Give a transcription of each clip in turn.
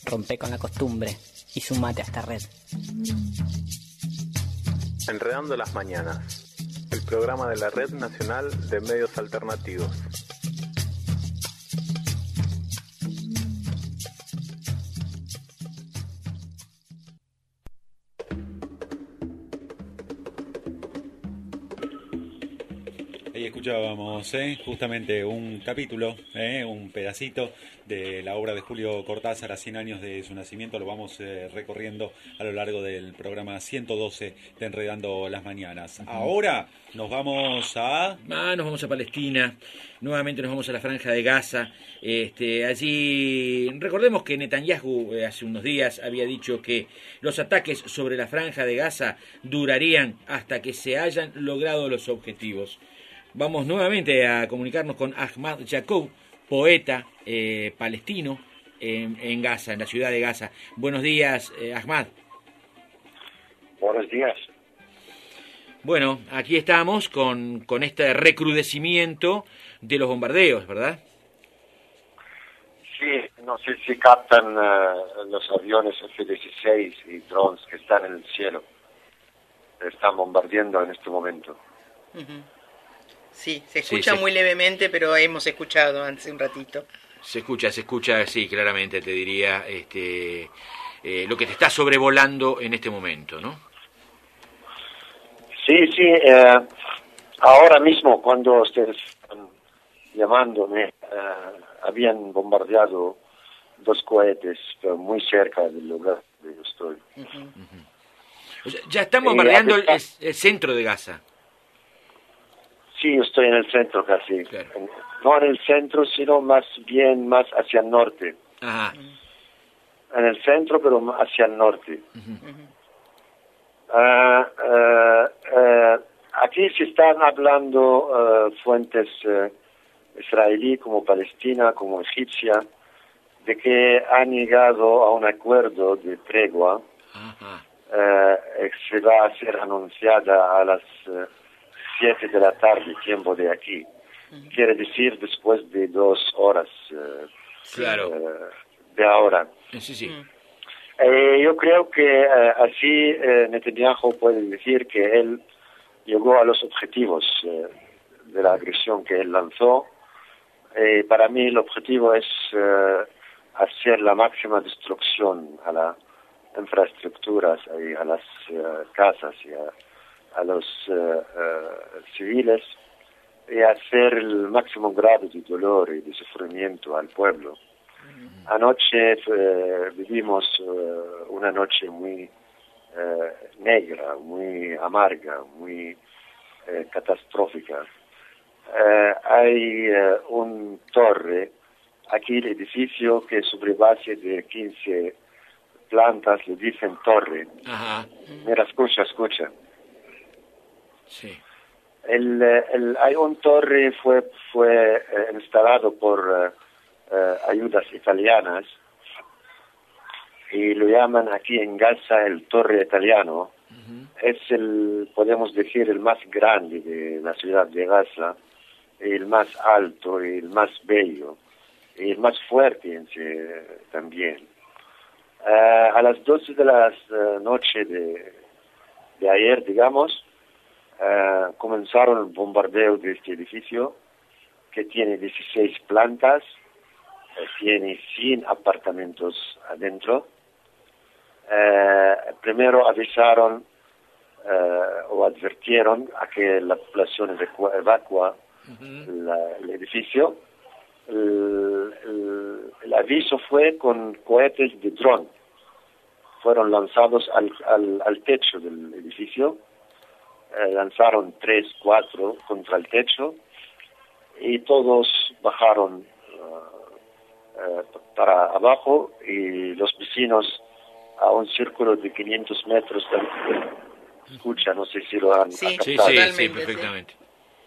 Rompe con la costumbre y sumate a esta red. Enredando las mañanas, el programa de la Red Nacional de Medios Alternativos. Ahí escuchábamos justamente un capítulo, un pedacito de la obra de Julio Cortázar a 100 años de su nacimiento. Lo vamos recorriendo a lo largo del programa 112 de Enredando las Mañanas. Ahora nos vamos a... Nos vamos a Palestina, nuevamente nos vamos a la Franja de Gaza. Allí recordemos que Netanyahu hace unos días había dicho que los ataques sobre la Franja de Gaza durarían hasta que se hayan logrado los objetivos. Vamos nuevamente a comunicarnos con Ahmad Yacoub, poeta palestino en Gaza, en la ciudad de Gaza. Buenos días, Ahmad. Buenos días. Bueno, aquí estamos con este recrudecimiento de los bombardeos, ¿verdad? Sí, no sé si captan los aviones F-16 y drones que están en el cielo. Están bombardeando en este momento. Uh-huh. Sí, se escucha muy levemente, pero hemos escuchado hace un ratito. Se escucha, sí, claramente, te diría, lo que te está sobrevolando en este momento, ¿no? Sí, ahora mismo cuando ustedes están llamándome, habían bombardeado 2 cohetes muy cerca del lugar donde yo estoy. Uh-huh. Uh-huh. O sea, ya están bombardeando el centro de Gaza. Sí, yo estoy en el centro casi. Claro. No en el centro, sino más hacia el norte. Ajá. En el centro, pero hacia el norte. Uh-huh. Aquí se están hablando fuentes israelí como palestina, como egipcia, de que han llegado a un acuerdo de tregua. Se va a ser anunciada a las 7 de la tarde, tiempo de aquí. Uh-huh. Quiere decir después de 2 horas de ahora. Sí. Yo creo que así Netanyahu puede decir que él llegó a los objetivos de la agresión que él lanzó. Para mí el objetivo es hacer la máxima destrucción a las infraestructuras, a las casas y a los civiles, y hacer el máximo grado de dolor y de sufrimiento al pueblo. Anoche vivimos una noche muy negra, muy amarga, muy catastrófica. Hay un torre, aquí el edificio que sobre base de 15 plantas le dicen torre. Ajá. Mira, escucha. Sí. Hay un torre fue instalado por ayudas italianas y lo llaman aquí en Gaza el torre italiano. Uh-huh. Es podemos decir, el más grande de la ciudad de Gaza, el más alto y el más bello y el más fuerte en sí también. A las 12 de la noche de ayer, digamos, comenzaron el bombardeo de este edificio que tiene 16 plantas, tiene 100 apartamentos adentro. Primero avisaron o advirtieron a que la población evacua el edificio. El aviso fue con cohetes de dron. Fueron lanzados al techo del edificio. Lanzaron 3, 4 contra el techo y todos bajaron para abajo, y los vecinos a un círculo de 500 metros escucha, no sé si lo han captado. Sí, perfectamente.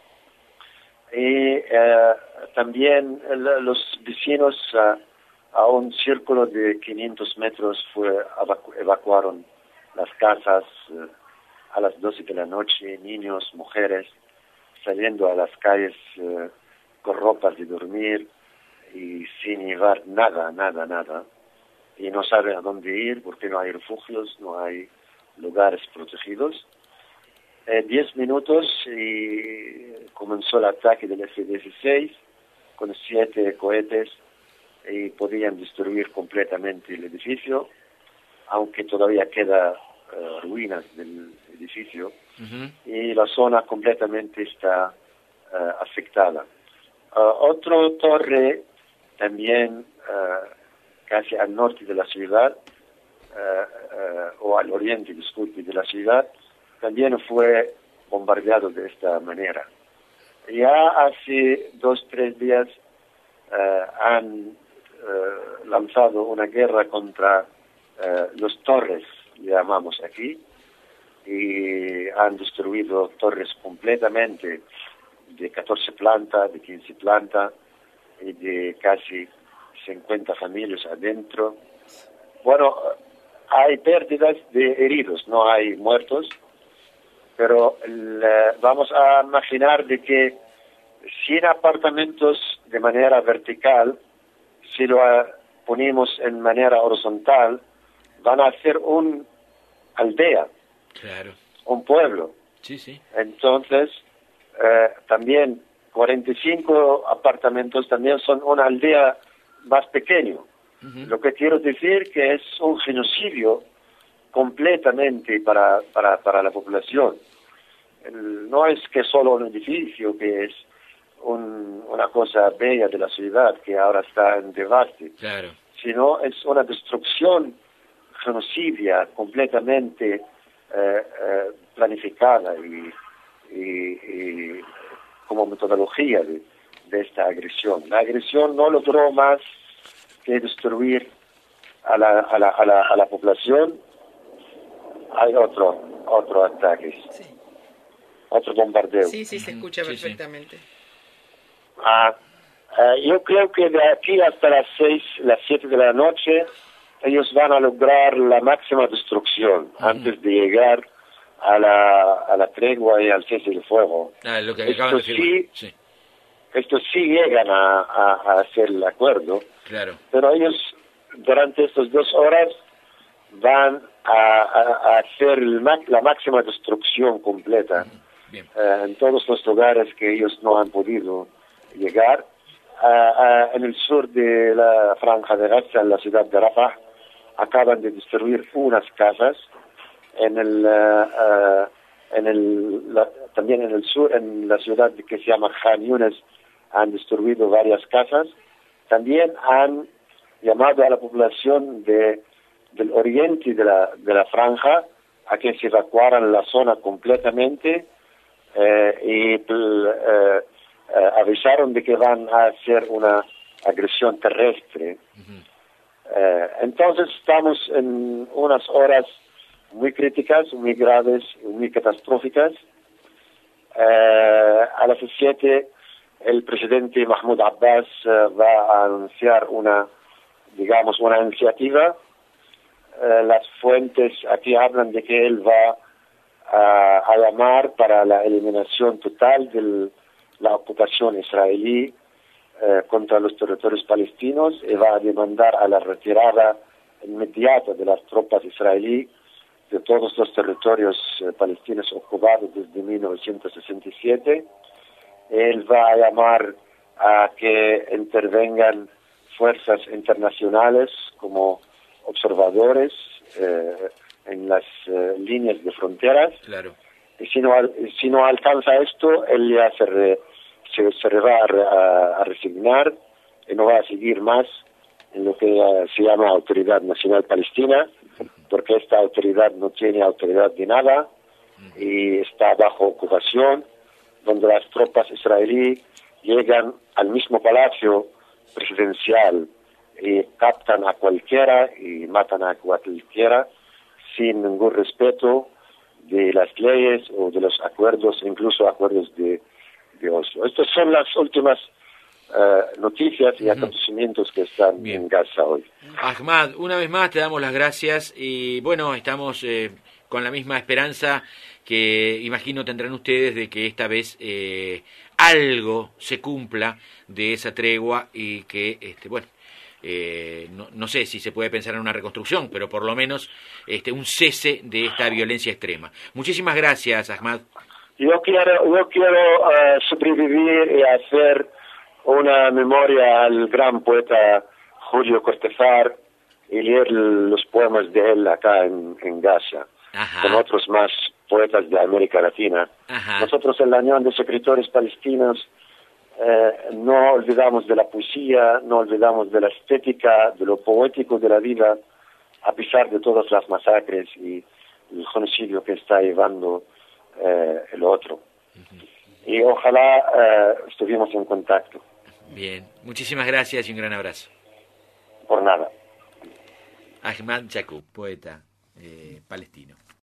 Y también los vecinos a un círculo de 500 metros evacuaron las casas a las 12 de la noche, niños, mujeres, saliendo a las calles con ropas de dormir y sin llevar nada. y no saben a dónde ir porque no hay refugios, no hay lugares protegidos. 10 minutos y comenzó el ataque del F-16 con 7 cohetes y podían destruir completamente el edificio, aunque todavía queda ruinas del edificio, y la zona completamente está afectada. Otro torre también casi al norte de la ciudad, o al oriente, disculpe, de la ciudad, también fue bombardeado de esta manera. Ya hace 2-3 días han lanzado una guerra contra los torres, le llamamos aquí, y han destruido torres completamente de 14 plantas, de 15 plantas y de casi 50 familias adentro. Bueno, hay pérdidas de heridos, no hay muertos, pero vamos a imaginar de que 100 apartamentos de manera vertical, si lo ponemos en manera horizontal, van a ser una aldea, claro, un pueblo. Sí, sí. Entonces, también 45 apartamentos también son una aldea más pequeña. Lo que quiero decir que es un genocidio completamente para la población. No es que solo un edificio, que es una cosa bella de la ciudad que ahora está en devaste, claro, sino es una destrucción genocidia completamente planificada y como metodología de esta agresión. La agresión no logró más que destruir a la población. Hay otro ataque, Sí. otro bombardeo. Sí, se escucha Sí, perfectamente. Yo creo que de aquí hasta las 7 de la noche, ellos van a lograr la máxima destrucción antes de llegar a la tregua y al cese del fuego. Lo que acaban de firmar. Sí. Estos sí llegan a hacer el acuerdo, Claro. pero ellos durante estas 2 horas van a hacer la máxima destrucción completa en todos los lugares que ellos no han podido llegar. En el sur de la Franja de Gaza, en la ciudad de Rafah, acaban de destruir unas casas. También en el sur, en la ciudad que se llama Khan Yunis, han destruido varias casas. También han llamado a la población del oriente de la franja a que se evacuaran la zona completamente y avisaron de que van a hacer una agresión terrestre. Entonces estamos en unas horas muy críticas, muy graves, muy catastróficas. A las 7 el presidente Mahmoud Abbas va a anunciar una iniciativa. Las fuentes aquí hablan de que él va a llamar para la eliminación total de la ocupación israelí contra los territorios palestinos y va a demandar a la retirada inmediata de las tropas israelíes de todos los territorios palestinos ocupados desde 1967. Él va a llamar a que intervengan fuerzas internacionales como observadores en las líneas de fronteras. Claro. Y si no alcanza esto, él ya se va a resignar y no va a seguir más en lo que se llama Autoridad Nacional Palestina, porque esta autoridad no tiene autoridad de nada y está bajo ocupación, donde las tropas israelíes llegan al mismo palacio presidencial y captan a cualquiera y matan a cualquiera sin ningún respeto de las leyes o de los acuerdos, incluso acuerdos de Oslo. Estas son las últimas noticias y acontecimientos que están en Gaza hoy. Ahmad, una vez más te damos las gracias y bueno, estamos con la misma esperanza que imagino tendrán ustedes de que esta vez algo se cumpla de esa tregua y que no sé si se puede pensar en una reconstrucción, pero por lo menos un cese de esta violencia extrema. Muchísimas gracias, Ahmad. Yo quiero sobrevivir y hacer una memoria al gran poeta Julio Cortázar y leer los poemas de él acá en Gaza, con otros más poetas de América Latina. Nosotros en la Unión de Escritores Palestinos no olvidamos de la poesía, no olvidamos de la estética, de lo poético de la vida, a pesar de todas las masacres y el genocidio que está llevando el otro. Y ojalá estuvimos en contacto. Bien, muchísimas gracias y un gran abrazo. Por nada. Ahmad Yaqub, poeta palestino.